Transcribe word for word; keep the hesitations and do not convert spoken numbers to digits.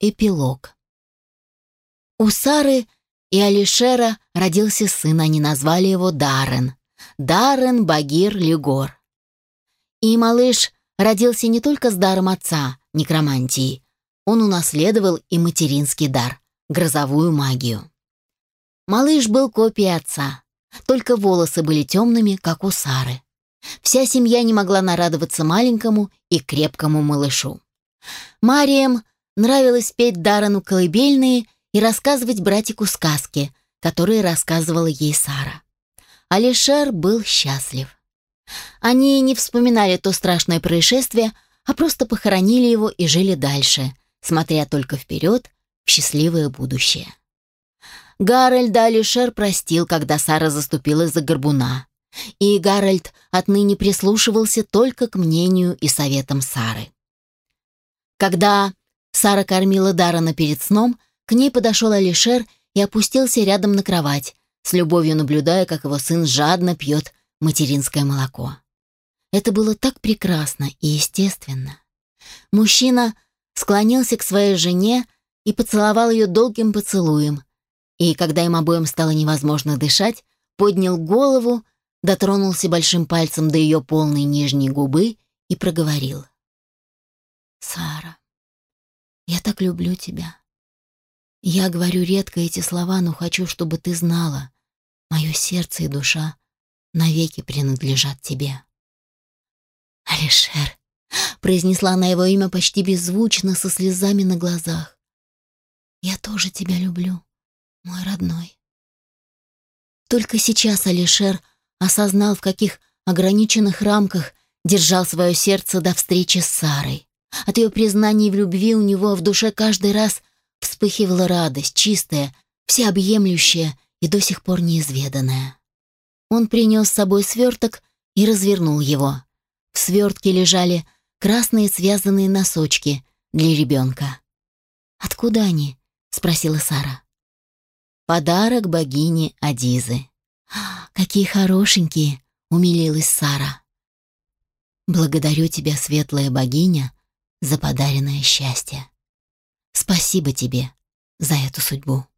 Эпилог. У Сары и Алишера родился сын, они назвали его Даррен. Даррен Багир Лигор. И малыш родился не только с даром отца, некромантией. Он унаследовал и материнский дар, грозовую магию. Малыш был копией отца, только волосы были темными, как у Сары. Вся семья не могла нарадоваться маленькому и крепкому малышу. Мариям нравилось петь Даррену колыбельные и рассказывать братику сказки, которые рассказывала ей Сара. Алишер был счастлив. Они не вспоминали то страшное происшествие, а просто похоронили его и жили дальше, смотря только вперед в счастливое будущее. Гарольда Алишер простил, когда Сара заступилась за горбуна, и Гарольд отныне прислушивался только к мнению и советам Сары. Когда Сара кормила Даррена перед сном, к ней подошел Алишер и опустился рядом на кровать, с любовью наблюдая, как его сын жадно пьет материнское молоко. Это было так прекрасно и естественно. Мужчина склонился к своей жене и поцеловал ее долгим поцелуем, и, когда им обоим стало невозможно дышать, поднял голову, дотронулся большим пальцем до ее полной нижней губы и проговорил: «Сара, я так люблю тебя. Я говорю редко эти слова, но хочу, чтобы ты знала, мое сердце и душа навеки принадлежат тебе». «Алишер», — произнесла она его имя почти беззвучно, со слезами на глазах, «я тоже тебя люблю, мой родной». Только сейчас Алишер осознал, в каких ограниченных рамках держал свое сердце до встречи с Сарой. От ее признаний в любви у него в душе каждый раз вспыхивала радость, чистая, всеобъемлющая и до сих пор неизведанная. Он принес с собой сверток и развернул его. В свертке лежали красные связанные носочки для ребенка. «Откуда они?» — спросила Сара. «Подарок богине Адизы». «Какие хорошенькие!» — умилилась Сара. «Благодарю тебя, светлая богиня, за подаренное счастье. Спасибо тебе за эту судьбу».